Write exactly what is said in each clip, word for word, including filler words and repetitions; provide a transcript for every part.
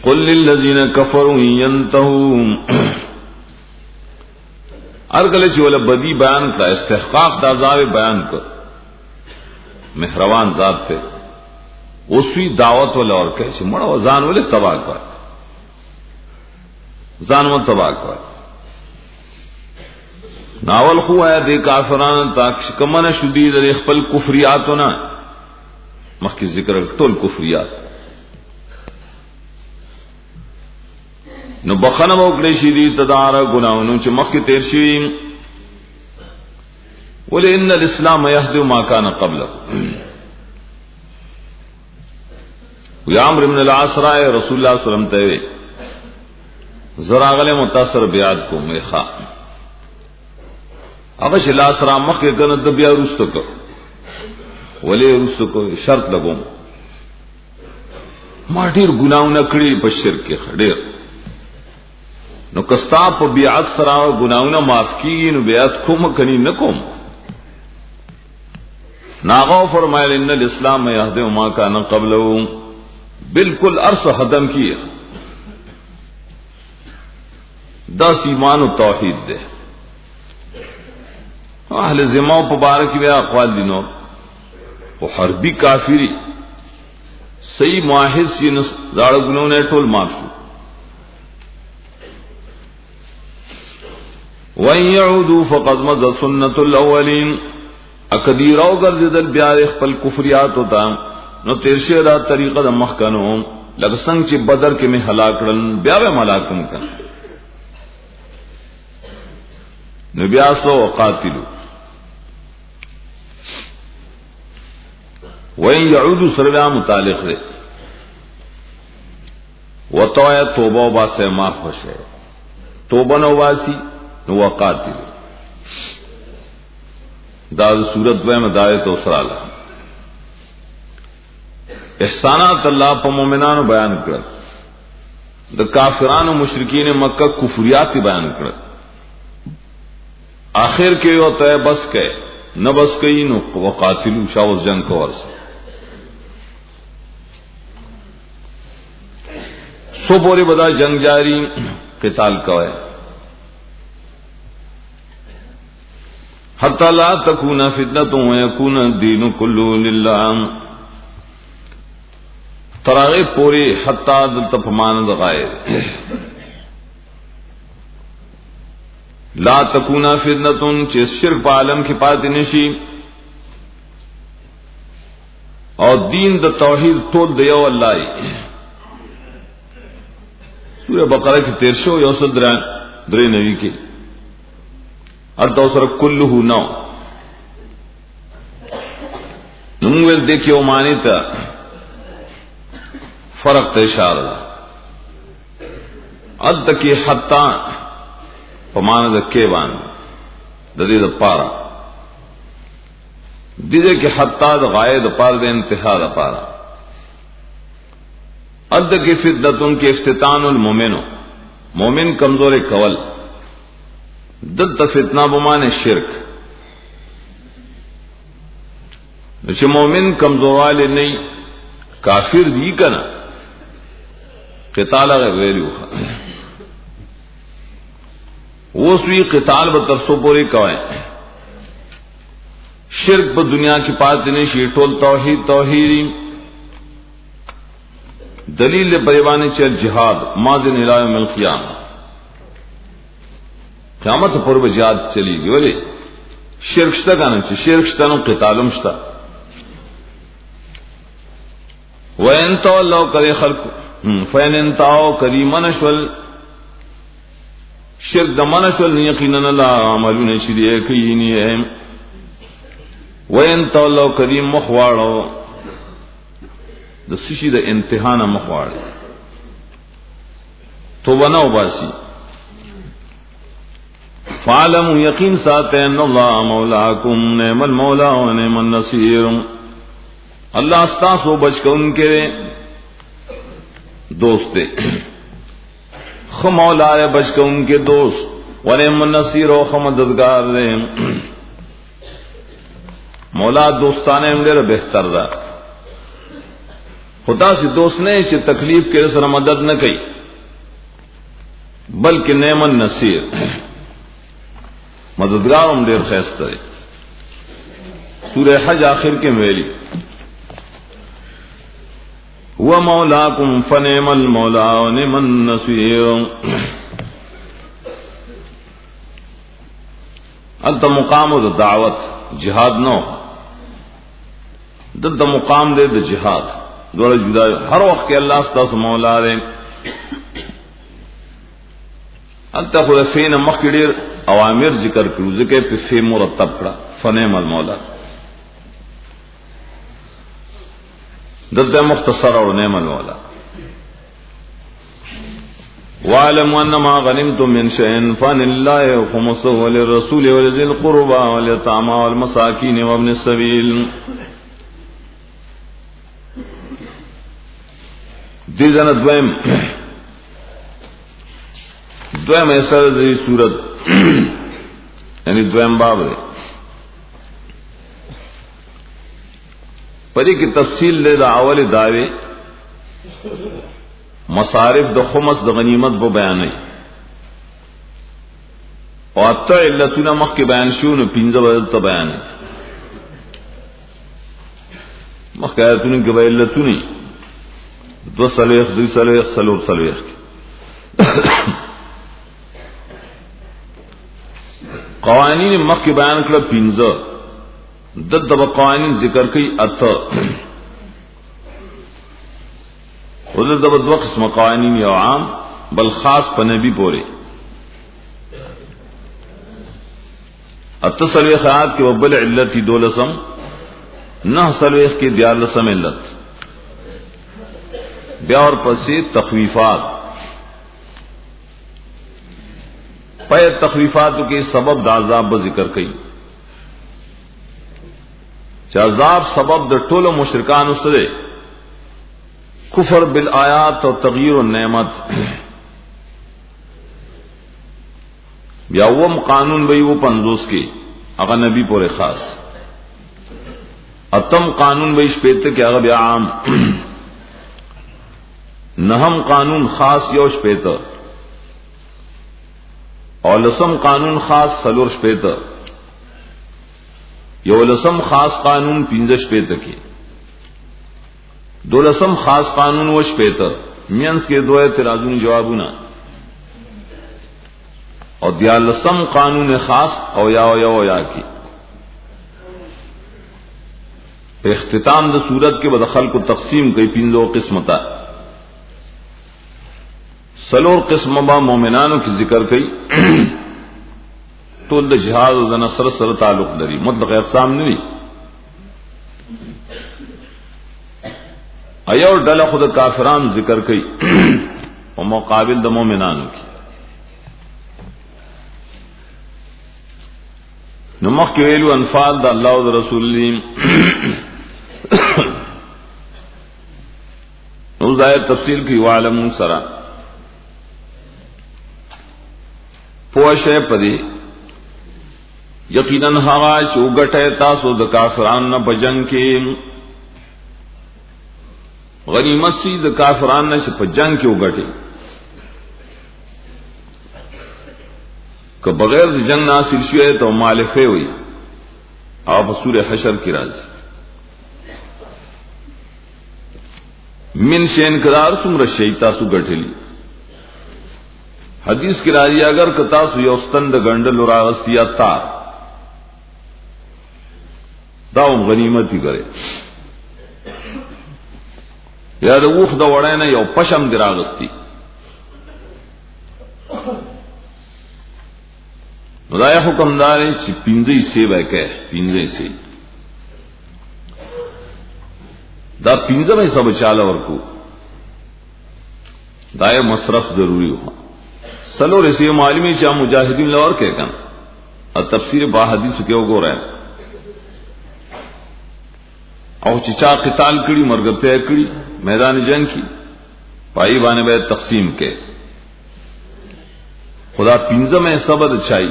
قل للذین کفروا ينتهوا ارګل چې ول بدی بیان کړه استحقاق د عذاب بیان کړ مهربان ذات ته اوسوی دعوت ول اور کې چې مړ ځان ول تباہ کړ ځان مو تباہ کړ ناول خو آیا د کافرانو تاکش کمنه شدید د خپل کفریاتونه مخکې ذکر ټول کفریات نو بخنه وکړي شي دي تدار ګناونو چې مخکې تیر شي ولئن الاسلام يهدي ما كان قبله ويا عمرو بن العاص رأي رسول الله صلی الله علیه وسلم ته زراغله متاثر بیات کو میخا هغه چې لاس را مخکې کنه د بیا رستو کو ولې رستو کو شرط لګوم ما ډیر ګناونه کړی په شرک کې ډیر نو کستا په بیعت سره ګناونه معاف کیږي نو بیعت کوم کني نکوم ناغو فرمایل ان الاسلام يهدي ما كان قبله بالکل ارس ختم کیه دا ایمان او توحید ده اهل ذمہ مبارک بیا اقوال دینو او حربی کافری صحیح موحد سی زاړه ګناونه ټول معاف شو وَإِن يَعُودُوا فَقَدْ مَضَتْ سُنَّةُ الْأَوَّلِينَ اکدیر او ګرځیدل بیا خپل کفریات ہوتا نو تیرشه دا طریقه د مخکنو لکه څنګه چې بدر کې می هلاک کړل بیا به ملاکم کړ نو بیا سو قاتلو وَإِن يَعُودُوا سریا متعلق ده وتوه توبه واسه ما خوشه توبه نو واسی نو قاتل دا صورت و مدایت او سراله احسانات الله په مؤمنانو بیان کړ د کافرانو مشرکین مکه کفریات بیان کړ آخر کې یو ته بس کې نه بس کې نو وقاتلو شاوز جنگ کو ورسه سو پوری بدا جنگ جاری قتال کوي حتی لا تکون فتنة ویکون الدین کلو للہ تراغی پوری حتی دلتا پماند غائر لا تکون فتنة چیز شرک پا عالم کی پاتی نشی اور دین دا توحید طول دیو اللہ سورہ بقرہ کی تیرشو یوسد درے نوی کی التا سر کلہ نو نمویل دیکھیو مانی تا فرق تا اشارہ دا التا کی حتی پمانا دا کیوان دا دی دا پارا دیدے کی حتی دا غائے دا پارا دا انتہا دا پارا التا کی فتنتن کی افتتان المومنو مومن کمزور کول دلتا فتنہ بمان شرک نچے مومن کمزوروالے نہیں کافر دی کنا قتال غیر یوخا وہ سوی قتال بترسو پوری کوئیں شرک با دنیا کی پاتی نہیں شیطول توحید توحیدی دلیل پریوانے چل جہاد ماضی الہی من القیامہ قیامت پر بجاد چلی گی ولی شرک شتا کانا چی شرک شتا نو قتالم شتا وَإِن تَوَلَّوْا کَرِي خَلْقُ فَإِنْ انْتَعَوْا کَرِي مَنَشْوَلْ شرک دا منشوال یقیناً اللہ عملون شریعہ کینی ہے وَإِن تَوَلَّوْا کَرِي مخواڑو دا سشی دا انتحان مخواڑ تو بناو باسی فَعَلَمُوا یقین ساتے ان اللہ مولاکم نعم المولا و نعم النصیر اللہ استاسو بچ کا ان کے دوستے خ مولا بچ کا ان کے دوست و نعم النصیر و خ مددگار دے مولا دوستانے ہم دیر بہتر دا خدا سے دوست نے چې تکلیف کې سره مدد نه کوي بلکې نعم النصير مددگار هم ډیر خیسته دی. سورہ حج آخر کې ویلي هو مولاکم فنعم المولا ونعم النصير. انت مقام د دعوت جهاد نو دلته مقام دې د جهاد دوړ جدا هر وخت کې الله ستاسو مولا دی. انت خو فین مخکې ډیر اوامر ذکر کړو ځکه په فی مرتب کړه فنعم المولا. دلته مختصر او نعم المولا. وَاعْلَمْ أَنَّ مَا غَنِمْتُم مِّن شَيْءٍ فَأَنَّ لِلَّهِ خُمُسَهُ وَلِلرَّسُولِ وَلِذِي الْقُرْبَى وَالْيَتَامَى وَالْمَسَاكِينِ وَابْنِ السَّبِيلِ. دې ځنه دویم دویم ایسا دې صورت یعنی دویم باب دی پدې کې تفصیل له اول داوی مصارف د خمس د غنیمت په بیان نه او اته علتونه مخکې بیان شو نو پنځه بدل ته بیان مخکې آیتونه کې بیان علتونه دو سلویخ دوی سلویخ سلور سلویخ قوانین مخکې بیان کړه پنځه د دغه قوانین ذکر کوي اته ولر دغه دوه قسم قوانین یو عام بل خاص په نبی پورې اته سلویخ آیات کې وبل علت دولسم نه سلویخ کې دیارلسم علت بیا اور پسې تخویفات پای تخویفاتو کې سبب د عذاب به ذکر کړي چې عذاب سبب د ټولو مشرکانو سره کفر بالآیات او تغییر النعمت. بیا وم قانون به یو پندوس کې هغه نبی پورې خاص اتم قانون به شپته کې هغه بیا عام نهم قانون خاص یو شپته او لسم قانون خاص سلور شپته یو لسم خاص قانون پنځه شپته کې دولسم خاص قانون و شپته مینس کې دوه اعتراضونو جوابونه او دیالسم قانون خاص او یا او یا او یا کې اختتام د صورت کې به خلق کو تقسیم کوي پنځو قسمه سلور قسم با مومنانو کی ذکر کئی ټول د جهاد او د نصر سره تعلق لري مطلق اقسام نه دي ایو ډله خود کافرانو ذکر کئی او مقابل د مومنانو کی نو مخکې ویلو انفال د الله او د رسول الله نو ظاهر تفصیل کی وعلمون سرا پوښه پدې یقینا هغه چې وګټه تاسو د کافرانو نه بجنګ کې غنیمت سي د کافرانو نه په جنگ کې وګټي که بغیر د جنگ حاصل شوی ته مالفه وي او په سوره حشر کې راځي من شین قرار څومره شي تاسو ګټلی حدیث کی راضی اگر کتا سو یوستند گنڈل راغستیا تار داوم غنیمتی کرے یا د وخ د وړاینه یو پشم دی راغستی نو دا حکم دار چې پینځه سی وکه پینځه سی دا پینځه مې سب چاله ورکو دا یې مصرف ضروری و سلو رسی معلومی چا مجاہدین لور کے کن اور تفسیر با حدیث کے گو رہے او چچا قتال کڑی مرگتے کڑی میدان جنگ کی پائی بانے بے تقسیم کے خدا پینزم میں صبر چاہیے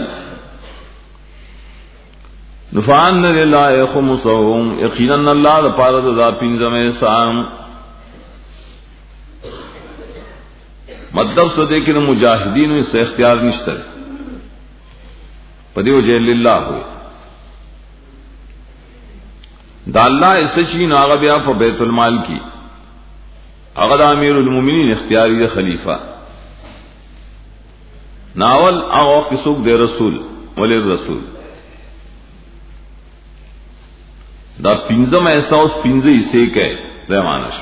نفعان للہ خمسهم یقینا اللہ دا پارد دا پینزم سام مطلب څه دی کې مجاهدینو یې اختیار نشته پدې وجه لله وي دا الله استشین هغه بیا په بیت المال کې هغه د امیر المؤمنین اختیاري د خلیفہ ناول هغه کې څوک دی رسول ولی رسول دا پنځم احساس پنځه حصے کې رمانش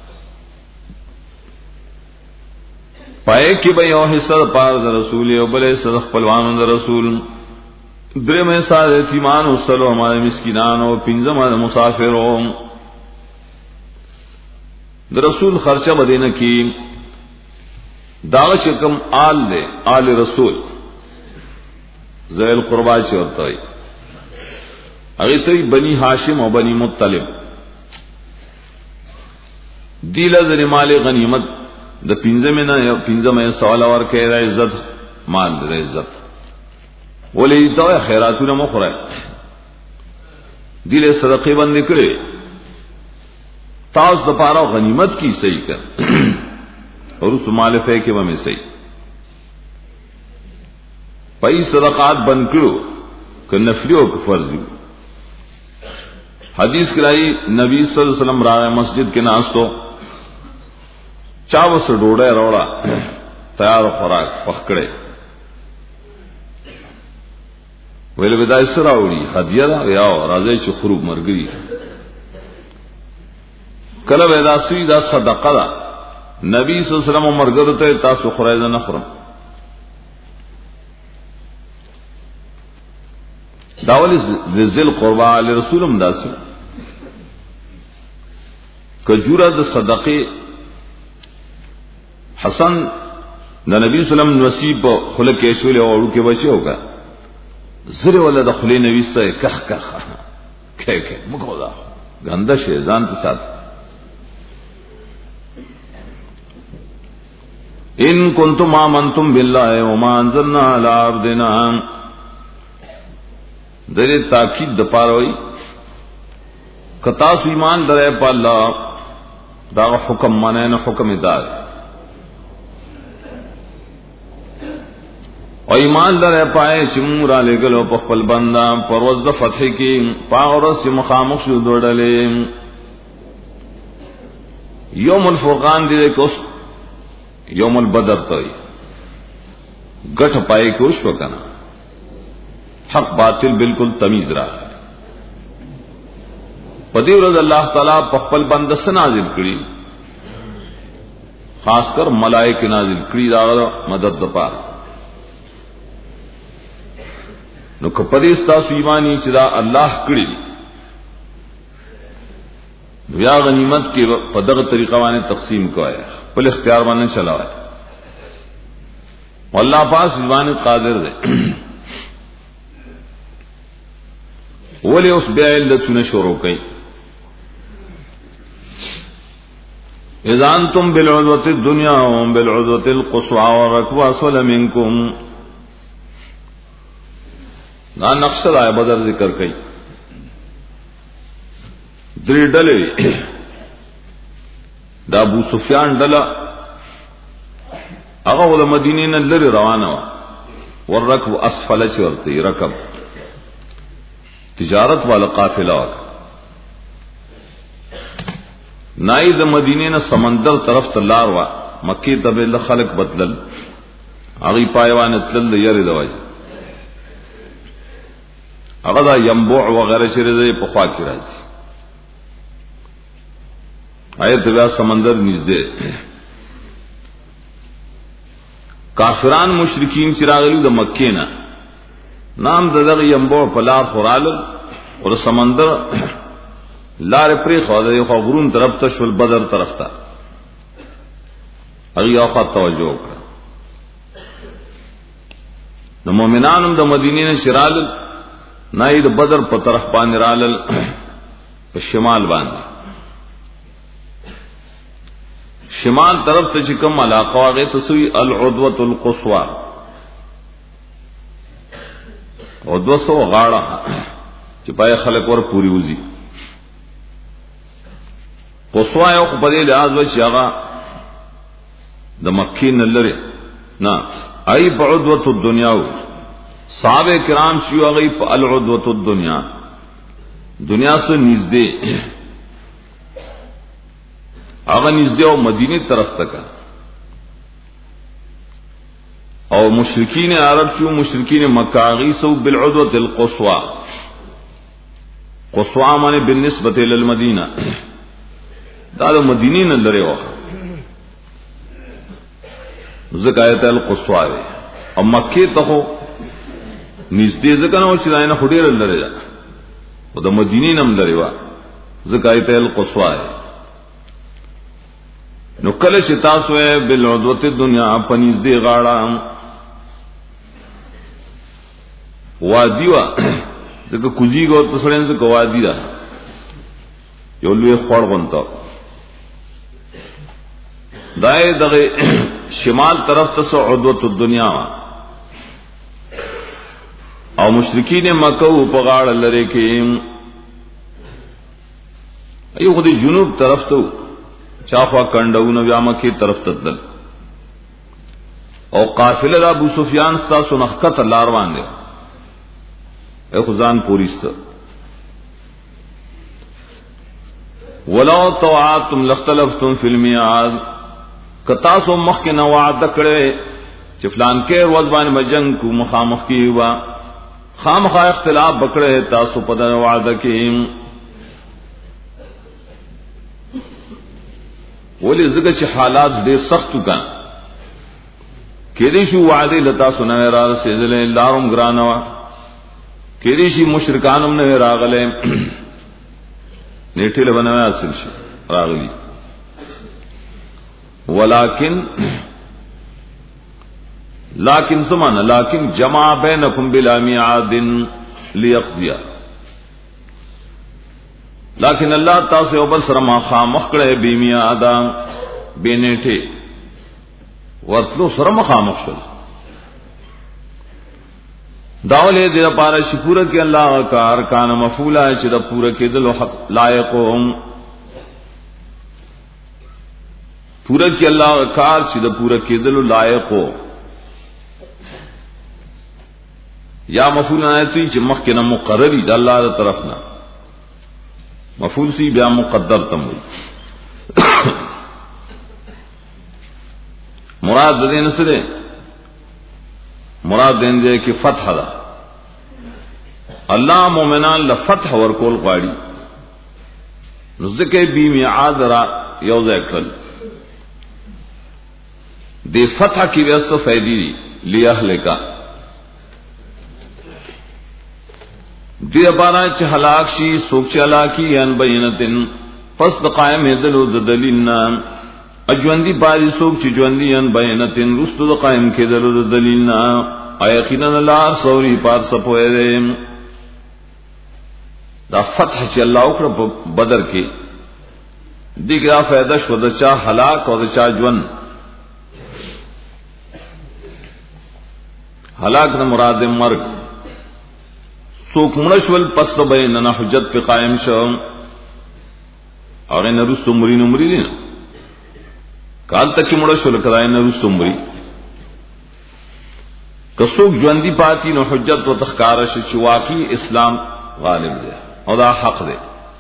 پای کې به یو حصہ پار د رسول او بل حصہ خپلوانو د رسول درې مې ساده یتیمان او سلام علی مسکینان او پنځم د مسافرو د رسول خرچه بدینه کې دا چې کوم آل له آل رسول ذل قربا چې ورته وي هغه ته بنی هاشم او بنی مطلب دیله د مال غنیمت د پنځمه نه یو پنځمه سوال ورکې د عزت مال د عزت ولې دا خیراتونه مخره دیله صدقې باندې کړې تاسو د پاره غنیمت کی صحیح کړ اور اس مال فے کې ومه صحیح پای صدقات بند کړو ک نفلی او فرض حدیث کرائی نبی صلی اللہ علیہ وسلم راہ مسجد کے ناستو چاو سے ڈوڑے روڑا تیار خوراک پخکڑے ویلے بدای سراوڑی ہدیہ دا یاو رازے چی خروب مرگری کلب ادا سوی دا صدقہ دا نبی صلی اللہ علیہ وسلم مرگر تے تاسو خرائزہ نخرم داولی ذل قربا علی رسولم داسو کجورا د صدقه حسن د نبی صلی الله علیه وسلم نصیب خلق کې شول او ورو کې بچي ہوگا زره ولا د خلی نبی ستای کخ کخ کې کې مګو دا غنده شي ځان ته سات ان کنتم آمنتم بالله وما انزلنا على عبدنا دغه تاکید د پاروي کتا سو ایمان درې په الله دا حکم مانه نه حکم دار او ایمان درې پای شمور علی ګلو په خپل بندا پرواز د فتح کې پاورس مخامخ شو دوړلې یوم الفرقان دې کوس یوم البدر ته غټ پای کې وشو کنه حق باطل بالکل تمیز را پدې ورځ الله تعالی په خپل بنده سره نازل کړي خاص کر ملائکه نازل کړي دا مدد دپاره نو کپدې ستاسو ایمانی چې دا الله کړي بیا غنیمت کې په دغه طریقه باندې تقسیم کوی خپل اختیار باندې چلاوي والله پاس ځوان قادر دی ولی اس بیا علتونه شروع کړي اذا انتم بالعدوة الدنيا وهم بالعدوة القصوى والركب اسفل منكم دا نقشہ آئے بدر ذکر کئی دری ڈلے دا ابو سفیان ڈلا اغا دا مدینی نے لری روانہ والرکب اسفل چورتی رکب تجارت والا قافلہ والا نائی دا مدینی نے سمندر طرف تلار وا مکی تبیل خلق بدلل اغی پایوان تلل یری دوائی اغدا ینبوع وغیرہ چرزے پخوا کی رازی آیت بیا سمندر نزدے کافران مشرکین چراغلو دا مکینا نام دغه ینبوع پلار خورالل اور سمندر لار پری خو د یو غرون طرف ته شول بدر طرف ته هغه یو خط توجه وکړه د مؤمنانو د مدینې نه شرال نه د بدر په طرف باندې رالل په شمال باندې شمال طرف ته چې کوم علاقه هغه تسوی العدوه القصوى او دوستو غاړه چې پای خلک ور پوری وزي قصوا یو په دې لحاظ و چې هغه د مکی نه لري نه ای بعدوه الدنیا صحابه کرام چې هغه په العدوه الدنیا دنیا سے نږدې هغه نږدې او مدینه طرف تک او مشرکین عرب چې مشرکین مکه هغه سو بالعدوه القصوى قصوى معنی بالنسبه الى المدینه دا د مدینې نه لري وخت زکایت القصوى او مکه ته نږدې ځکه نو چې دا نه خډیر لري او د مدینې نم لري وا زکایت القصوى نو کله چې تاسو بالعدوه الدنیا پنځ دی غاړه وادي وا ځکه کوزیګو تسړین څخه وادي دا یو لوی خور غونته دای دغه شمال طرف ته عدوه الدنیا او مشرکین مکه په غاړه لري کې ایو خو د جنوب طرف ته چاخوا کندهونه بیا مکه طرف ته تل او قافله د ابو سفیان ستا سنخت لار باندې اے خزان پوریست ولو طاعتم لاختلفتم فی الميعاد کتاسو مخ کې نو وعده کړي چې فلان کې ورځ باندې مجنګ کو مخامخ کی ہوا خامخا اختلاف بکړه تاسو په دغه وعده کې ولې زګه چې حالات ډېر سخت کړه کېدې شو وعده لتا سنوي را رسېدلې لارم ګرانوا کېدې شي مشرکانم نه راغله نیټه لبنوي حاصل شي راغلي ولكن لیکن سمانا لیکن جمع بینکم بلا میعاد لیقضی لیکن اللہ تاسو یو بل سره ما خامخ کړه بی میعادا بینټه ورتلو سره مخامخ شول داولې د لپاره شکر کې الله کار کان مفعولا چې د پوره کېدل حق لایقهم پوره کې الله کار چې د پوره کېدل لایقو یا مفعول آیتی چې مخکنه مقرری د الله تر طرفنا مفعول سی بیا مقدر تم مراد دې نسره مراد دې کې فتح ده الله مؤمنان له فتح ورکول غواړي نو ځکه بی میعاد را یو ځای کړل دې فتح کې وسو فائدې لیاهلکا دی بارا چې هلاک شي سوک چې هلاکی ان بینتن پس د قائم دلو د دلیلنا اجوندی باری سوک چې جوندی ان بینتن رستو د قائم کې دلو د دلیلنا ایقینا الله سوري پار سپوي دا فتح چې الله وکړ په بدر کې دغه فائدہ شو د چا هلاک او د چا ژوند هلاک نه مراد مرګ سوک منشول پس تو بیننا حجت پہ قائم شو اگر نرستو مری نمری لینا کال تک کی منشول کرائے نرستو مری کسوک جواندی پاتی نو حجت و تخکارش چی واقعی اسلام غالب دے او دا حق دے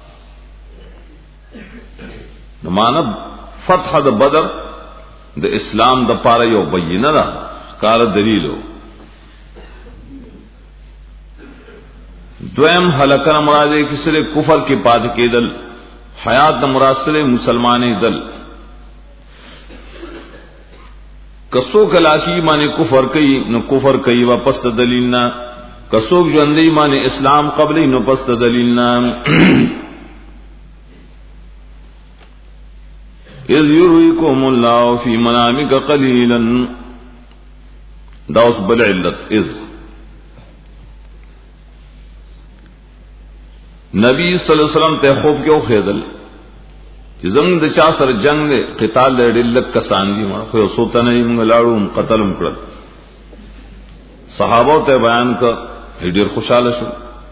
نمانا فتح دا بدر دا اسلام دا پارا یو بیننا دا کار دلیلو دویم ہلاکن مراد کسرے کفر کے پاد کے دل حیات دا مراد سرے مسلمان دل کسو کلاکی مانے کفر کئی نو کفر کئی واپس دلیلنا کسو جوندی مانے اسلام قبلی نو پس دلیلنا اذ یرویکم اللہ فی منامک قلیلا داوس بالعلت اذ نبی صلی اللہ علیہ وسلم ته خوب کې خېدل چې زموږ د چا سره جنگ دی قتال لري لک کسان دي مړ خو سوته نه موږ لاړو قتلم کړل صحابه ته بیان کړ ډېر خوشاله شو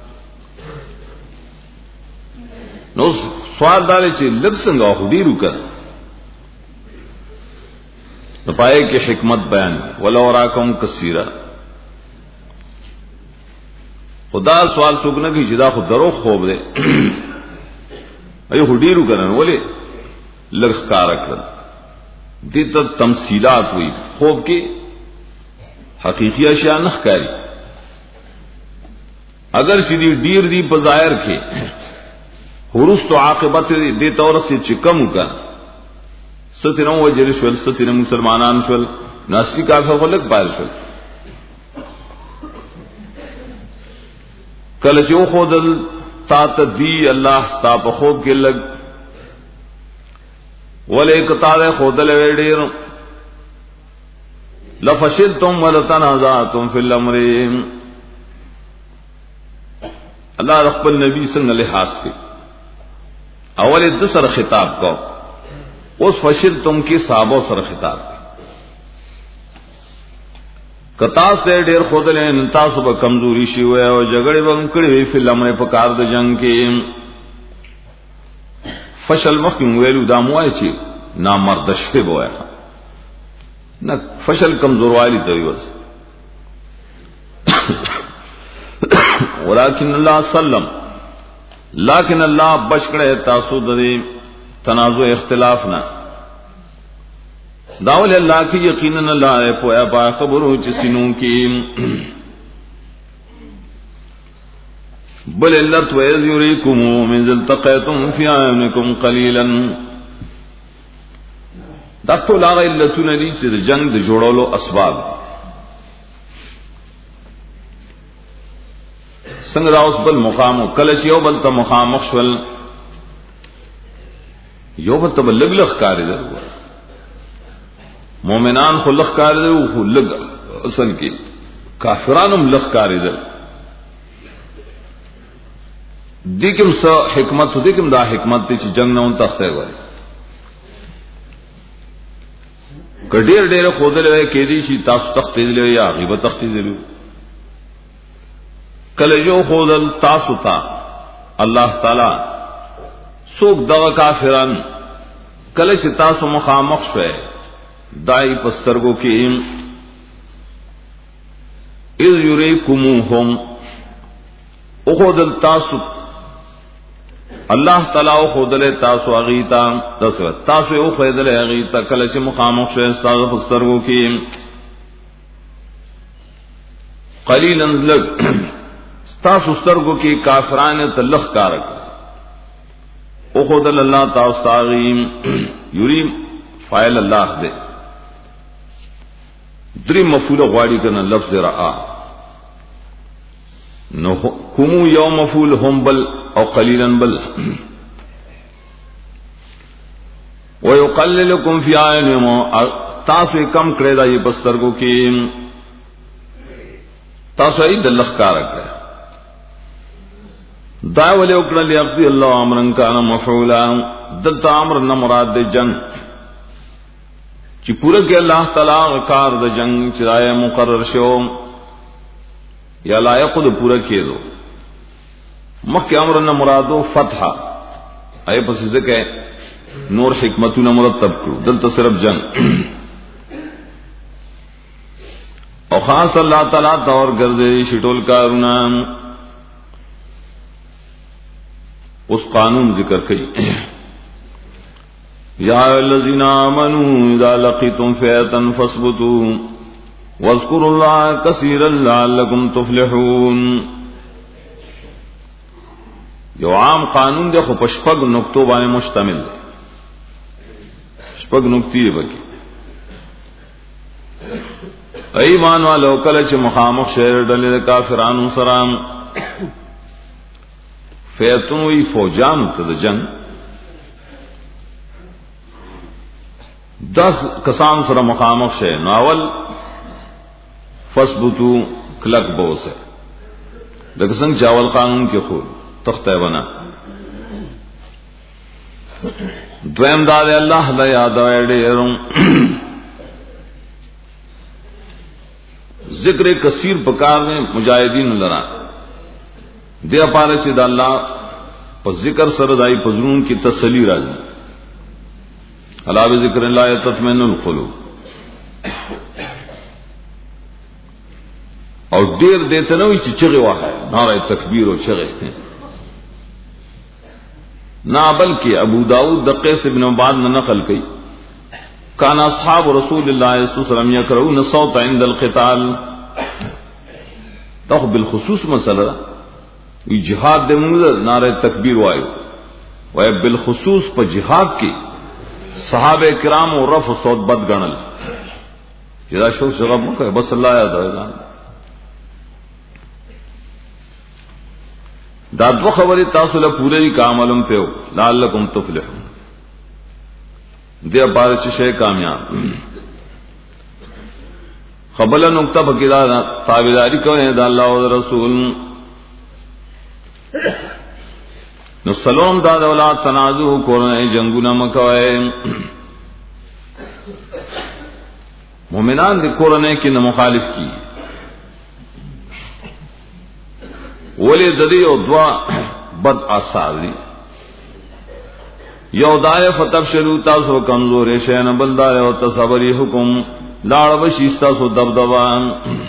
نو سوال دار چې لږ څنګه خو ډېر وکړ پائے کی حکمت بیان ولو راکم کثیرا. خدا سوال سوکنا کی جدا خود درو خوب دے ایو خودیرو کرن ولی لگس کارکرن دیتا تمثیلات ہوئی خوب کی حقیقی اشیاء نخ کاری اگر سیدی دیر دی بظاہر کے حروس تو عاقبت دیتا اور سے چکم کا ستنو وجر شول ستنو مسلمانان شول ناسلی کافر خلق باہر شول کل جو خودل تات دی اللہ ستا پا خوب کے لگ ولیک تالے خودل ویڈیر لفشلتم ولتنازعتم فی الامر. اللہ رب النبی سنگ لحاظ کے اول دسر خطاب کو اس فشلتم کی صحابہ سر خطاب کے کتا سے ډیر خودلې تاسو به کمزوري شي وي او جګړې به کړې وي په لمړې په کار د جنگ کې فشل مخکې ویلو دا موای چې نامرد شوی بوای نه فشل کمزوروالی ته وي ولكن الله سلم لیکن الله بچ کړه تاسو د تنازع اختلاف نه داول اللہ کی یقیناً اللہ پویا با خبر ہو چسنوں کی بل علت ویز یریکم من التقیتم فی اعینکم قلیلا دا ټول هغه علتونه دي چې د جنگ د جوړولو اسباب څنګه راوس بل مقام کله چې یو بل ته مخامخ شول یو بل ته لګلخ کاری درو مومنان خو لخ کاری در خو لگ اصل کی کافرانم لخ کاری در دیکم سا حکمت دیکم دا حکمت تی چی جنگ نون تختے گوری کہ دیر دیر خود لوے کیدی شی تاسو تختی دلوے یا غیبت تختی دلو کل جو خودل تاسو تا اللہ تعالی سوک دغا کافران کل چی تاسو مخامخ شوئے دائی پسترگو کی اذ یریکموہم اخودل تاسو اللہ تعالیٰ اخودل تاسو اغیتا تاسو اخودل اغیتا کلچ مخامخ شوئے استاغ پسترگو کی قلیلا لگ تاسو استرگو کی کافران تلخ کارک اخودل اللہ تاسو اغیم یریم فائل اللہ دے دری مفعول غواړي کنه لفظ را نو هم یو مفعول هم بل او قلیلا بل ويقللكم في اعينهم تاسو کم کړی دا یې پسترګو کې تاسو یې د لخ کار کړی دا ولې وکړل یقضي الله امرن کان مفعولا دلته امر نه مراد د جنگ چی پورا کہ اللہ تعالی کار د جنگ چرائے مقرر شو یا لائق د پورا کیے دو مخی امرنا مرادو فتح اے پس ذکر نور حکمتون مرتب کرو دلتا صرف جنگ او خاص اللہ تعالی دور گردے شٹول کارونا اس قانون ذکر کئی یا الذین آمنوا اذا لقیتم فئة فاثبتوا واذکروا اللہ کثیرا لعلکم تفلحون. یو عام قانون دے خو پشپگ نکتو بانے مشتمل دے شپگ نکتی ہے بکی ایمان والو کلچ مخامخ شہر ڈلے کافرانو سرام فیتنوی فوجان تد جنگ دس کسان سر مخامخ شہر ناول فثبتو کلک بوس ہے لکسنگ چاول قانون کے خود تختہ بنا دویم داد اللہ لا یاد ڈیروں ذکر کثیر پکار نے مجاہدین لرا دیا پارے سے دا اللہ پس ذکر سردائی پزرون کی تسلی راضی اللہ بذکر اللہ تطمئن القلوب او ډیر دیته نو چې چغه واه ناره تکبیر او چغه نا بلکہ ابو داؤد د قیس ابن عباد نے نقل کی کان اصحاب رسول اللہ صلی اللہ علیہ وسلم یکرون الصوت عند القتال تو بالخصوص مسئلہ یہ جہاد دے منظر نعرہ تکبیر وایو و بالخصوص پر جہاد کی صحابہ کرام اور رفع صوت بد گنل جدا شو شغب مکہ بس اللہ یاد ہے دا دو خبری تاسو له پوره کاملم پیو لعلکم تفلحون دې بار چې شی کامیاب خبره نقطه بکیدا تابعداری کوي د الله او رسول نو سلام دا د اولاد تنازع کورنۍ جنگونه مکوي مومنان د کورنۍ کې نه مخالف کی ولی ددی او دوا بد آثار دی یو دای فتب شروع تاسو کمزور شین بل دای او تصبری حکم لاړ بشي تاسو دبدبان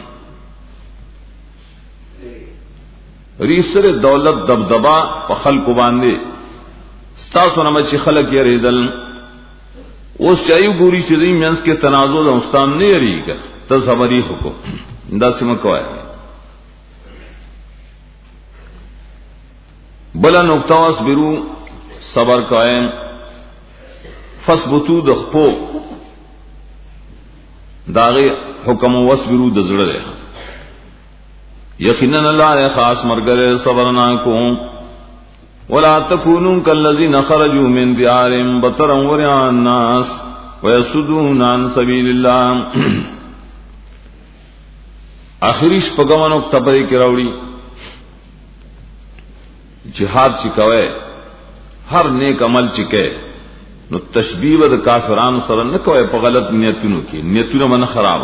ریسره دولت دبدبا په خلق باندې تاسو نه چې خلق یې ریدل اوس چایو ګوري چې دې مینس کې تنازع د استاد نه یریږي تصبری حکم دا سم کوي بلا نقطہ واصبرو صبر قائم فثبتو دخپو داغی حکم واصبرو دزڑ دے یقیناً اللہ خاص مرگر صبرنا کو ولا تکونوا کالذین خرجوا من دیارهم بطرا ورئاء الناس ویصدون عن سبیل اللہ آخریش پگمن نقطہ پدی کی روڑی جہاد چکوے ہر نیک عمل چکے نو تشبیہ د کافرانو سره نه کوي په غلط نیتونو کې نیتونه من خراب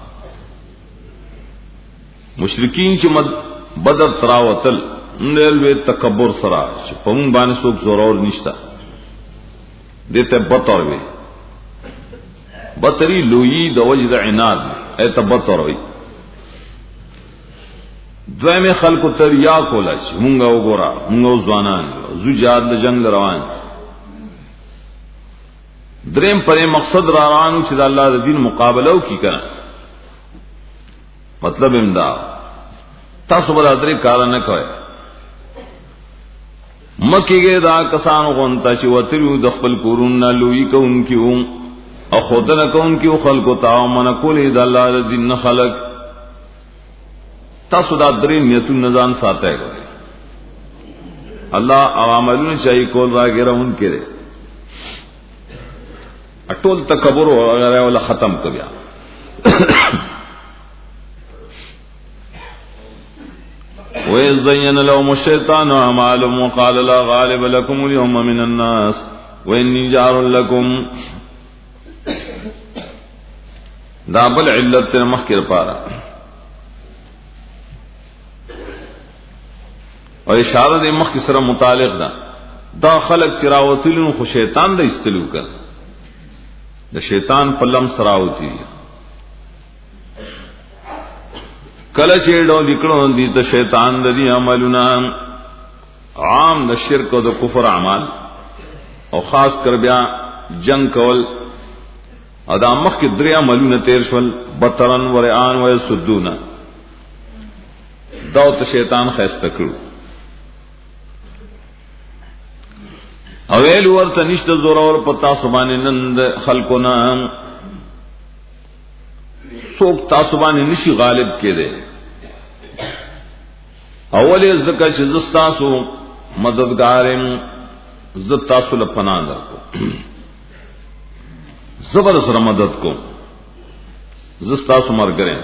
مشرکین چې بدر تراوتل نل وی تکبر سره چې په مون باندې څوک زور اور نشتا دته بطر وی بطری لوی د وجد عناد ایت بطر وی دوی میں خلق تر یا کولا چ مونږه وګورا مونږه ځوانان زوجاد د جنگ روان دریم پرې مقصد را روانو چې د الله د دین مقابله وکي کنه مطلب امدا تاسو بل ادري کار نه کوي مکیږي دا کسانو غونتا چې وتلو د خپل کورون نه لوی کوونکیو او خدای کوونکیو خلق ته من کولې د الله د دین خلق تاسو دا درې نیتون نزان ساته کوي الله عواملونه چي کول راګرون کړي اټول تکبر وغیرہ ولا ختم کړیا وَيَزَيَّنَ لَهُمُ الشَّيْطَانُ أَعْمَالَهُمْ وَقَالَ لَا غَالِبَ لَكُمُ الْيَوْمَ مِنَ النَّاسِ وَإِنِّي جَارٌ لَكُمْ دا بل علت مخکر پارا اور اشارہ دے مخ کی سره متعلق دا دا خلق چراوتلن خو شیطان دا استلو کر دا شیطان پلم سراوتی کله چیڑو نکلو دی دا شیطان دا دی عملنا عام دا شرک و دا کفر عمال او خاص کر بیا جنگ کول او دا مخ کی دریا عملنا تیر شول بطرن ورعان و یسدون داو تا شیطان خیستا کرو اویل ورته نشته زور اور پتا سبحان نند خلقنا سوک تاسبان نشي غالب کړي اول زکه چې زستاسو مددګارم زت تاسو له پناه درکو زبر سره مدد کو زستاسو مرګره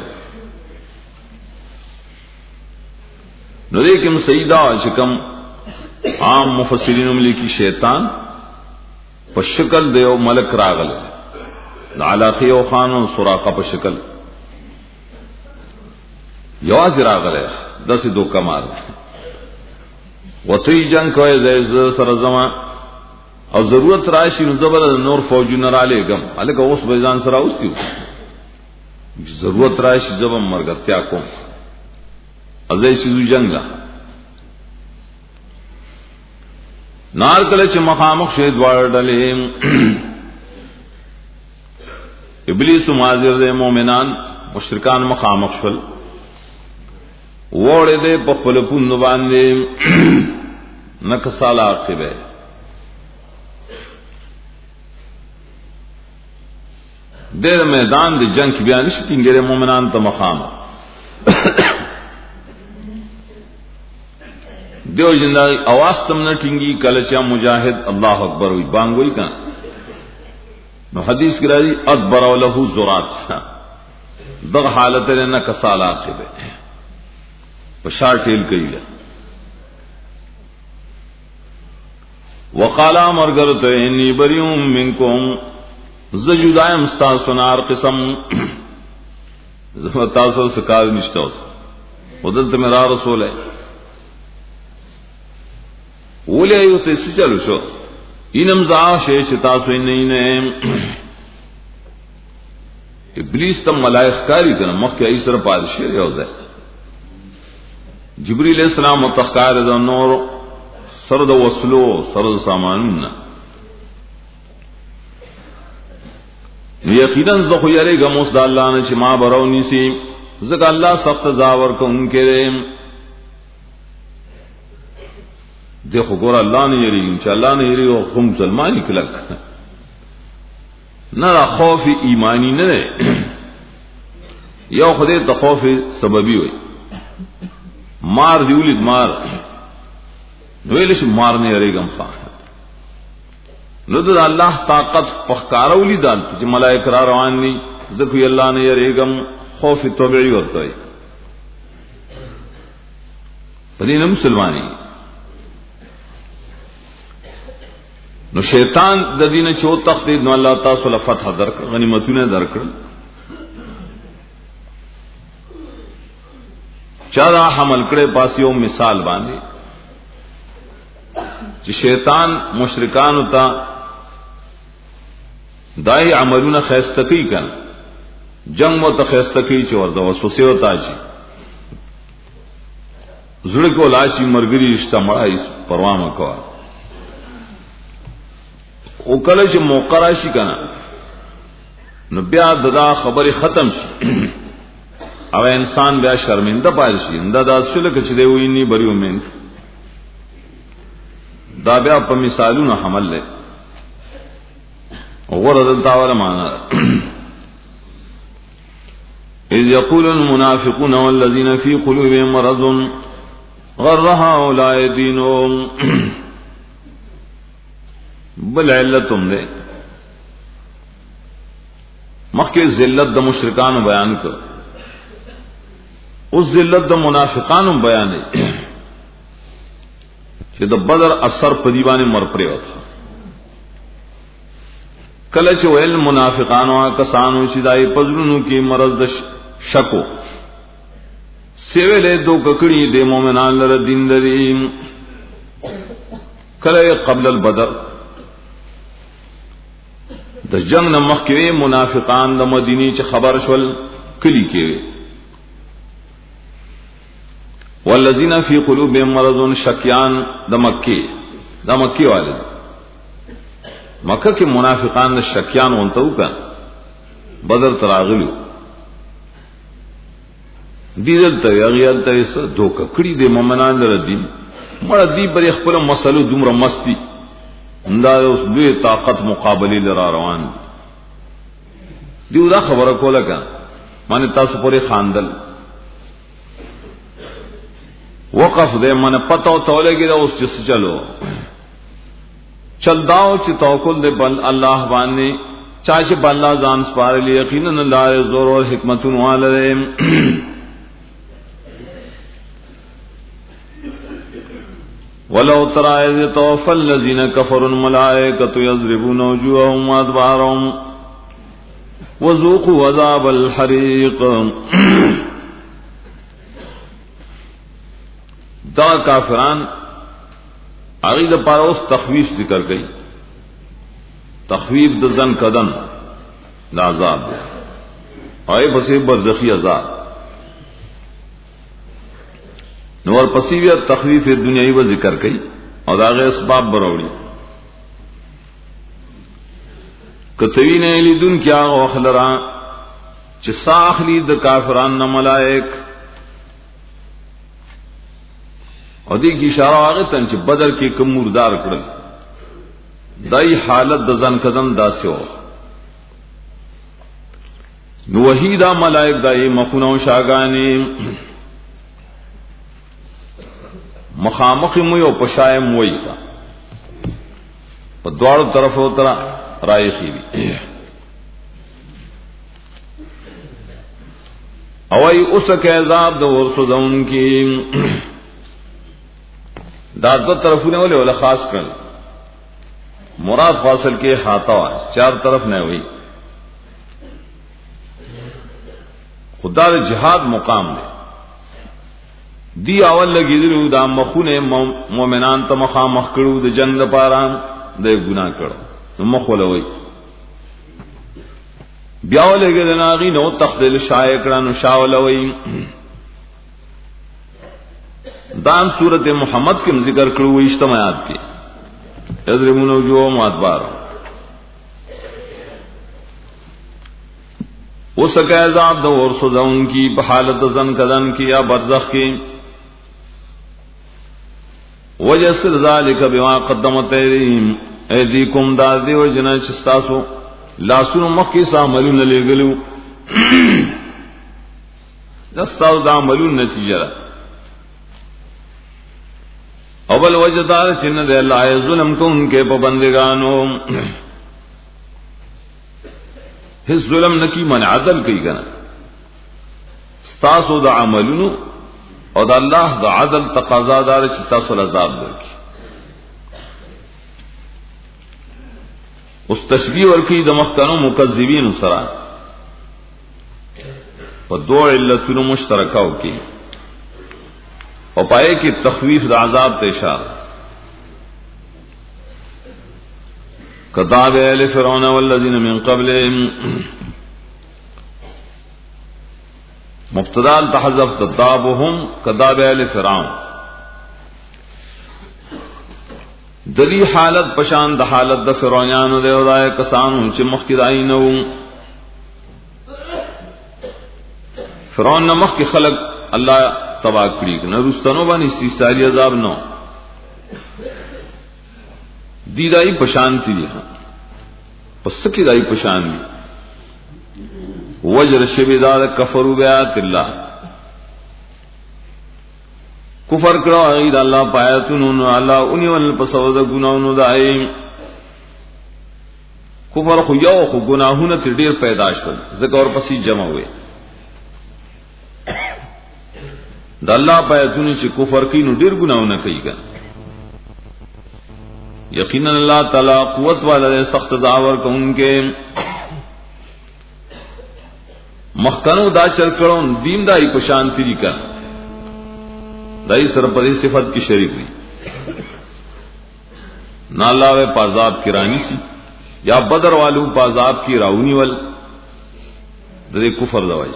نو دې کوم سیدا چې کوم عام مفسرین ملکی شیطان په شکل دیو ملک راغل علاقی او خان او سراقه په شکل یواز راغل داسې دو کمال وتی جنگ کوي د سره زما او ضرورت راشي نو زبر نور فوجونه را لګم الګ اوس به ځان سره اوسیو ضرورت راشي زبم مرګتیا کوم ازای چیزو جنگا نار کله چې مخامخ شه دوار ډلې ابلیس معاذر دے مومنان مشرکان مخامخ شول وړې دې په خپل پوند باندې نکسال عاقبه دیر میدان دی جنگ کی بیان شتینګره مومنان ته مخامخ دیو جندا اواز تم نه ټینګي کله چې مجاهد الله اکبر وي بانګ وي کان نو حدیث کې راځي ادبر له زرات دغه حالت نه کسال عاقبه بشار ټیل کړي وقال امرغرت اني بريء منكم زجدایم استاسو نار قسم زما تاسو سکار نشته ودلته میرا رسول ہے ولې یو ته چلو شو اینم زا شیش تاسو نه نه ابلیس ته ملائک کاری کنه مخکې ای سره پادشه یوځه جبرئیل السلام متخکار د نور سره د وسلو سره د سامانونه یقینا زه خو یری ګموس د الله نه چې ما برونی سي ځکه الله سخت زاور کوونکې دیکھو ګور الله نه یری ان شاء الله نه یری او خم مسلمانی کلک نه خوف ایمانی نه یو خدای ته خوف سببي وي مار دی ولید مار ویل شي مار نه یری ګم خان نو د الله طاقت پخکارولې دال چې ملائکه را روان دي ذکر الله نه یریګم خوف طبيعي ورته وي پدې نه مسلمانۍ نو شیطان د دینه چو تخدید نو الله تعالی له فتح درک غنیمتونه درکړل چا دا حمل کړي پاسیو مثال باندې چې شیطان مشرکان ته دای عملونه خیستکی کن جنگ مو ته خیستکی چې ورته وسوسه وتا شي زړه کو لاشي مرګري اجتماعي پروا مه کوه او کله چې موقع راشي کنه نو بیا ددا خبره ختم شي او انسان بیا شرمنده پای شي دا داسې لکه چې دی ویني بری ومن دا بیا په مثالونو حمل لې وګوره دلته ولا معنا اذ يقول المنافقون والذين في قلوبهم مرض غر هؤلاء دينهم بل علتهم دے مخکې ذلت د مشرکانو بیان کړ اوس ذلت د منافقانو بیان دی چې د بدر اثر په دی باندې مر پرې وته کله چې ویل منافقانو کسانو چې دای پزړونو کې مرض د شکو سیویلې دو ککړي د مؤمنان لره دین لري کله قبل البدر د جنگ نه مخکې منافقان د مدینه چې خبر شول کلی کې والذین فی قلوبهم مرض شکیان د مکی د مکی والے مکه کې منافقان د شکیان وونته وکړه بدر تراغلو دیدل ته یغیل ته څه دوکه کړي د مؤمنان در دین مړه دی پر خپل مسلو دومره مستی دا اوس دوی طاقت مقابله لرا روان دیو دا خبره کوله کا معنی تاسو پورې خاندل وقف دې من پتو تولګي دا اوس چې چلو چل داو چې توکل دې بل الله باندې چا چې بل الله ځان سپارلی یقینا الله زور او حکمتون والے ولو ترى إذ توفى الذين كفروا الملائكة يضربون وجوههم وأدبارهم وذوقوا عذاب الحريق دا کافران هغه د پاره اوس تخویف ذکر کړي تخویف د ځن کدن د عذاب او په سی برزخی عذاب نور پسیویت تخفیف دنیای و ذکر کئی اور داغ اسباب بروڑی کتوی نے لیدن کیا غخلرا چ ساخلی د کافران نہ ملائک اور دی کی اشارہ آگے تن چ بدر کی کم مردار کړل دای حالت د ځن کدن داسې و نو وحیدا ملائک دای مخونو شاګانی مخامخ مو یو پشای موي کا په دوړو طرفو تر رایخی وی اوئی اس کے عذاب دو ورسدون کی داد دو طرفوں والے والا خاص کر مراد فاصل کے ہاتھا چار طرف نہ ہوئی خدا دے جہاد مقام دے دی اول لگی دلو دا مخون مومنان تا مخام مخ کرو دا جنگ دا پاران دا گناہ کرو مخ ولوئی بیاو لگے دناغی نو تخدل شائع کرانو شاولوئی دان صورت محمد کے ذکر کرو اجتماعات کے یضربون جو معتبار وہ سکے عذاب دو اور سزاؤں کی بحالت زن کدن کی یا برزخ کی وجہ سے ذالک بما قدمت ایدیکم دادی و جنہ چستاسو لاسونو مخی سا عملون لے گلو دستاو دا عملون نتیجہ را اول وجدار چن دے اللہ ظلم کو ان کے پابندگانو ہس ظلم نکی من عدل کی گنا ستاسو دا عملون اور دا اللہ دا عدل تقاضا دار چتاسو العذاب در کی اس تشبیہ ورکی د مخکنو مکذبین سرا و دو علتونو مشترکاو کی اور پائے کہ تخویف د عذاب تے اشارہ کتاب اہل فرعون والذین من قبلهم مبتدا تحذف تتابهم کتاب اہل فرعون دلی حالت پشان د حالت د فرعونانو د ودای کسانو چې مخکې دای نو فرعون نه مخکې خلق الله تبا کړی نه رستنو باندې استثالی عذاب نو دی دای پشان تي پس کې دای پشان دي وجر شبیدار کفروا بیات الله کفر کرو عید اللہ پایتونو اللہ انہی ول پسود گناہونو دای کفر خو یو خو گناہونه تر ډیر پیدا شول زکه اور پسې جمع ہوئے د الله پایتونو چې کفر کینو ډیر گناہونه کوي ګا یقینا اللہ تعالی قوت والا سخت زاور کوونکې مخکنو دا چر کړو دین دای په شانتی دي کا دائی سر پر صفت کی شریک ہوئی نہ اللہ پازاب کی رانی سی یا بدر والو پازاب کی راونی ول دے کفر دوائی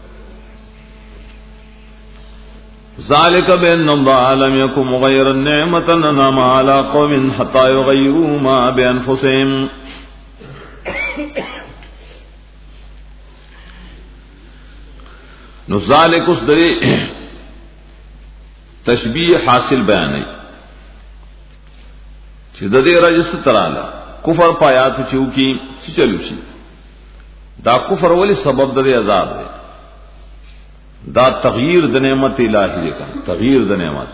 ذالک بان اللہ لم یکن مغیرا نعمتا انعم علی قوم حتی یغیروا ما بانفسهم نو ذالک اس درے تشبیہ حاصل بیان ہے چې د دې رجس تراله کفر پایات چوکي چې چلو شي دا کفر ولی سبب د عذاب ہے دا تغییر د نعمت الہی دی کا تغییر د نعمت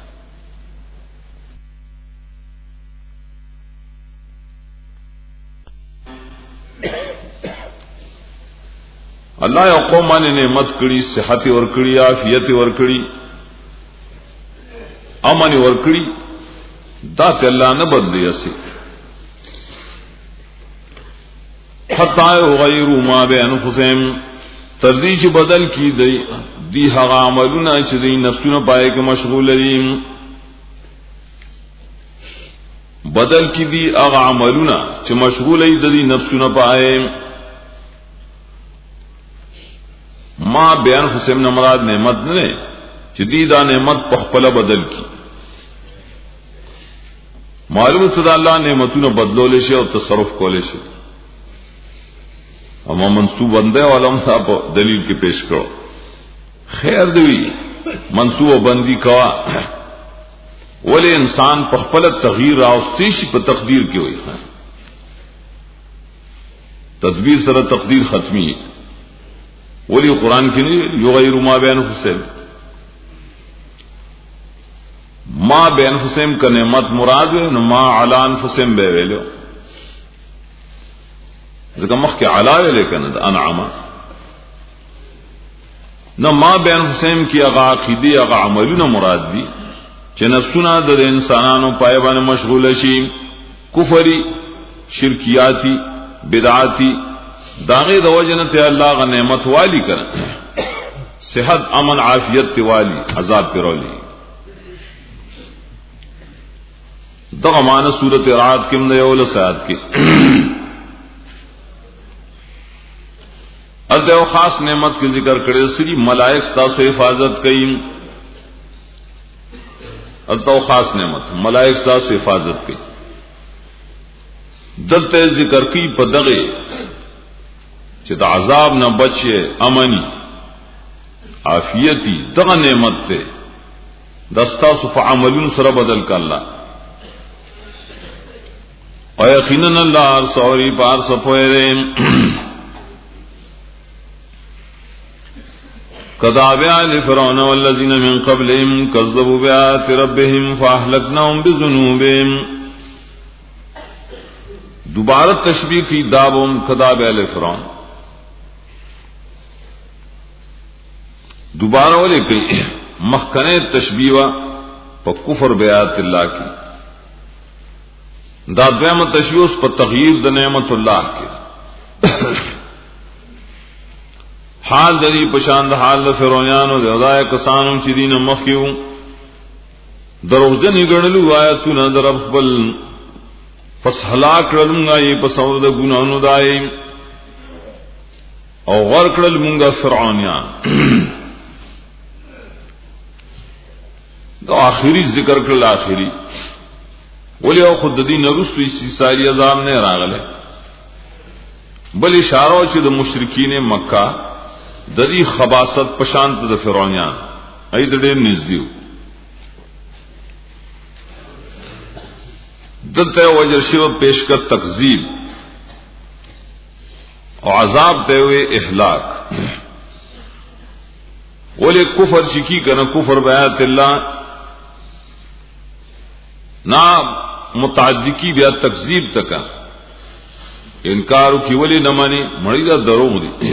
اللہ یو قوم باندې نعمت کړي صحت ور کړي عافیت ور کړي امن ورکړي دا ته الله نه بدلی اسی حتا غیروا ما بانفسهم تدریج بدل کی دی دی هغه عملونه چې دی نفسونه پای کې مشغول دي بدل کی دی هغه عملونه چې مشغول دي دی نفسونه پای ما بانفسهم مراد نعمت نه چې دا نعمت په خپل بدل کی. معلومه ته الله نعمتونو بدلول شي او تصرف کول شي. اما منسوب بنده علم صاحب دلیل کې پیش کړو. خیر دی منسوب بندي کوا ولی انسان په خپل تغییر راوستي شي په تقدیر کې وي. تدبیر سره تقدیر ختمي ولی قران کې نه یغیر ما بین انفسهم ما بین انفسهم کا نعمت مراد ہے نو ما علی انفسهم به ویلو ځکه مخکې علاوه لیکنه د انعام نو ما بین انفسهم کی هغه عقیده هغه عملونه مراد دي چې نفسونه د انسانانو پای باندې مشغول شي کفری شرکیاتی بدعاتی داغه د وجنه ته الله غ نعمت والی کړه صحت امن عافیت والی عذاب پرولی دغه معنی سورۃ رعد کې موږ یو لسات کې الته خاص نعمت کې ذکر کړي سړي ملائک تاسو حفاظت کوي الته خاص نعمت ملائک تاسو حفاظت کوي دلته ذکر کی په دغه چې د عذاب نه بچي امني عافیتی دغه نعمت ته دستا صف عملون سره بدل کړه او یقینا الله سوري بار صفوي كذاب آل فرعون والذين من قبلهم كذبوا بآيات ربهم فأهلكناهم بذنوبهم دوبارہ تشبیہ کی دابم کذاب آل فرعون دوبارہ والے کئی مخکنے تشبیہ پا کفر بیات اللہ کی دا دویم تشبیہ اس پا تغییر دا نعمت اللہ کی حال دلی پشاند حال دا فرعونیانو دا ادائے کسانوں چی دین مخیو دروغجن گڑلو آیتونا در افبل پس ہلاک رلمگا یہ پسور دا گناہنو دائی او غرق رلمگا فرعونیان دا آخری ذکر کرل آخری ولی او خود دی نرستو اسی ساری عذاب نے راغلے بل اشارو چی دا مشرکین مکہ دا دی خباست پشانت دا فرعونیان ای دا دیر نزدیو دلتے وجر شیو پیش کر تکذیب اور عذاب تے ہوئے احلاک ولی کفر چکی کنا کفر بیات اللہ نا متعدی کی بیا تکذیب تکا انکارو کی ولی نمانی مریدہ دروغ دی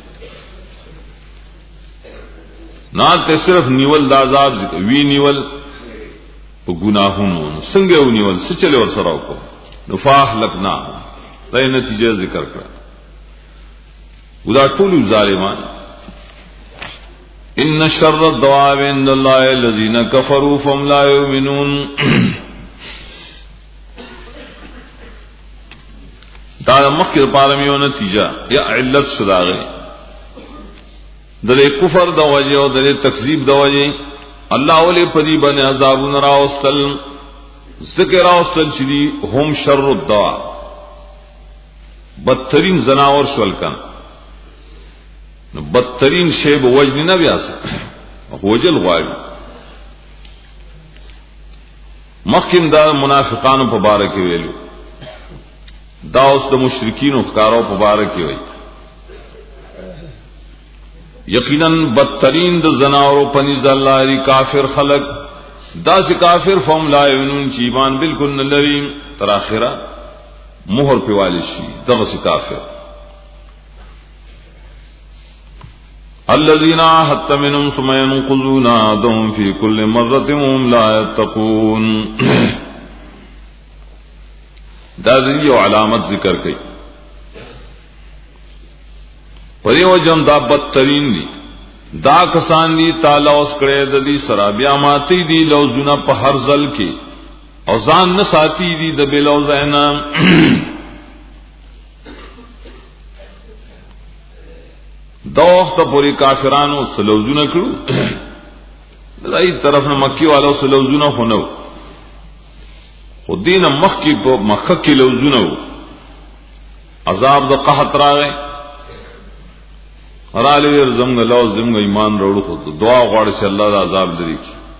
نا تے صرف نیول دا عذاب ذکر وی نیول پا گناہونو سنگے و نیول سچلے ور سراو کو نفاح لکنا دا نتیجہ ذکر کرا ادا طول ظالمان ان شر الدواب عند اللہ الذین کفروا فهم لا یؤمنون دا مخکر پارمیو نتیجہ یا علت صدا گئی دلے کفر دا وجہ و دلے تکذیب دا وجہ اللہ اولی پدی بن عذابون راوستل ذکر راوستل شدی هم شر الدواب بدترین زناور شولکن بدترین شیب وجنی نہ بیاسا وجل غاڑی مخکم دا منافقانو پا بارکی ویلو دا اس دا مشرکین افکارو پا بارکی وی یقیناً بدترین دا زناورو پنیز اللہ ری کافر خلق دا سی کافر فهم لا یؤمنون چی ایمان بالکل نلریم تراخرہ مہر پی والشی دا سی کافر الذين عاهدت منهم ثم ينقضون عهدهم في كل مرة وهم لا يتقون دا ذریعہ علامت ذکر کئی پدی وجم دا بدترین دی دا کسان دی تالا اس کڑے دا دی سرابیا ماتی دی لوزونا پا ہر ظل کی او زان نساتی دی دا بلوزینا دا وقت پوری کافرانو سلوزونا کرو دای طرف نه مکی والو سلوزونه خونو خو دین مخکی په مکه کې لوزونه عذاب د قحط راغی رالی زمغ لوز زمغ ایمان وروړو خو دعا غواړي چې الله د عذاب لري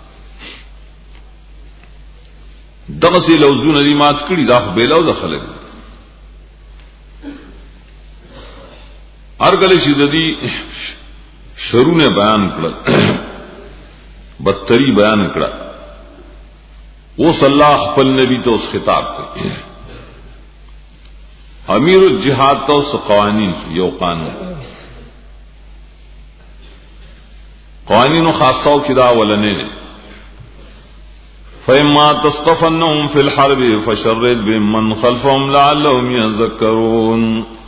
دغه سي لوزونه دي مات کړي دا به لوز خلک هر کله چې د دې شرونه بیان کړل بدتری بیان کړه او صلی الله خپل نبی ته اوس خطاب کوي امیر الجهاد ته اوس قوانین یو قانون قوانین خاصو کې دا ولنه نه فإما تصطفنهم في الحرب فشرد بمن خلفهم لعلهم يذكرون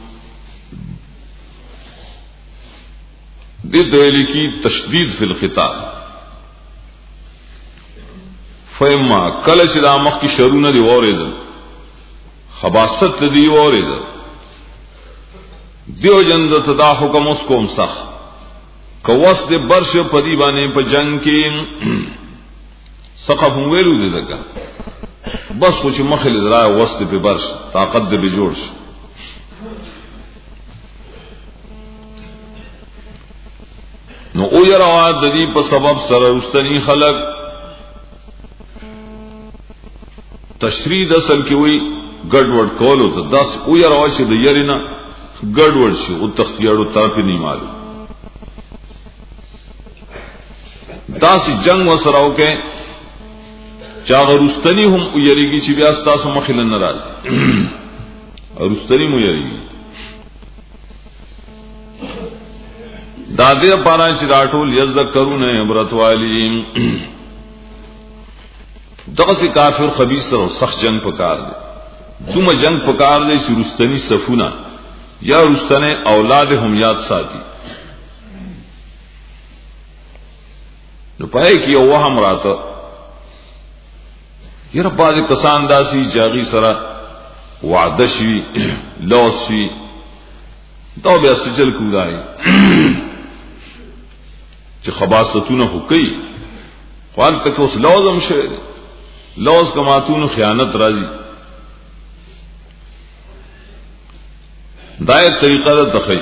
دې دلی کی تشدید فی الخطاب فإما کله چې د مخ کی شرونه دی اوریدل خباست دی اوریدل دیو جند تدا حکم اس کوم سخ کوس دې برش پدی باندې په جنگ کې سقف ویلو دې دغه بس خو چې مخل درا وسط په برش طاقت دې به جوړ شي نو او یرا د دې په سبب سره واستنی خلق تشرید اصل کې وی ګډوډ کولو ته داس او یرا چې د یرینا ګډوډ شي او تختیاړو طرف نه معلوم داس جنگ وسراو کې چا غرستنی هم او یریږي چې بیا تاسو مخله ناراض غرستنی مو یریږي دادے پارا چې راټول یذکرون عبرت والی دغه سي کافر خبيث سره سخت جنگ پکار دي دوم جنگ پکار دي چې رستنی صفونه یا رستنه اولاد هم یاد ساتي نو پای کې یو وهم راته یره باز کسان داسي جاغي سره وعده شي لوس شي دا بیا سجل کولای چې خباستونه هو کوي خپل تک اوس لازم شه لوز کماتون خیانت راځي دای طریقه ده تخی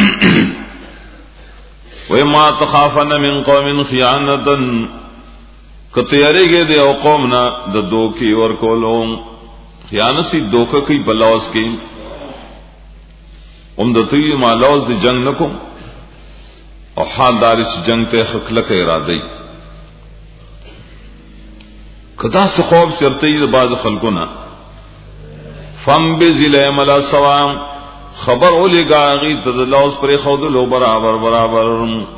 و ما تخافن من قوم خیانتا کتیاریږي د او قومنا د دوکي ور کولو خیانت سي دوکه کوي بلوس کې هم د توي مالوز د جنگ نکوم او حال دار چې جنگ ته خلک اراده کدا سے خوب چرته د بعض خلقونه فم بذل ملا سوام خبر اولګا غي تدلوس پر خودلو برابر برابر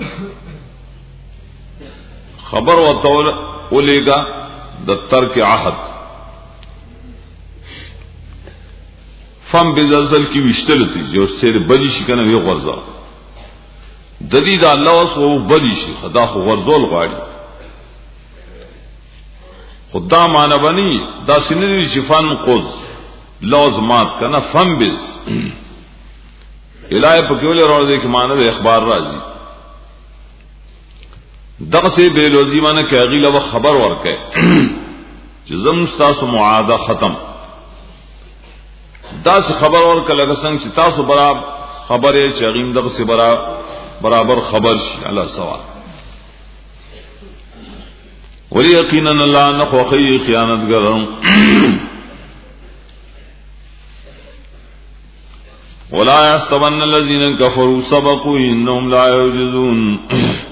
خبر وتول اولګا د ترک عهد فم بذل کی وشتلتی جو سر بلی شي کنه وی غرزه د دې د الله وسو بلی شي خدا خو غرزول غواړي خدا معنا بني دا سنري شفان قوز لازمات کنه فم بز الای په کېول راځي کې معنا د اخبار راځي دغه سي به لوزي معنا کې غیله و خبر ورکه چې زم تاسو معاهده ختم دا څه خبر ورکه لکه څنګه چې تاسو برابر خبره چې غیم دغه سي برابر برابر خبر شي الله سوا ولی یقینا الله نخو خی خیانتګرم ولا يحسبن الذين كفروا سبقوا انهم لا يعجزون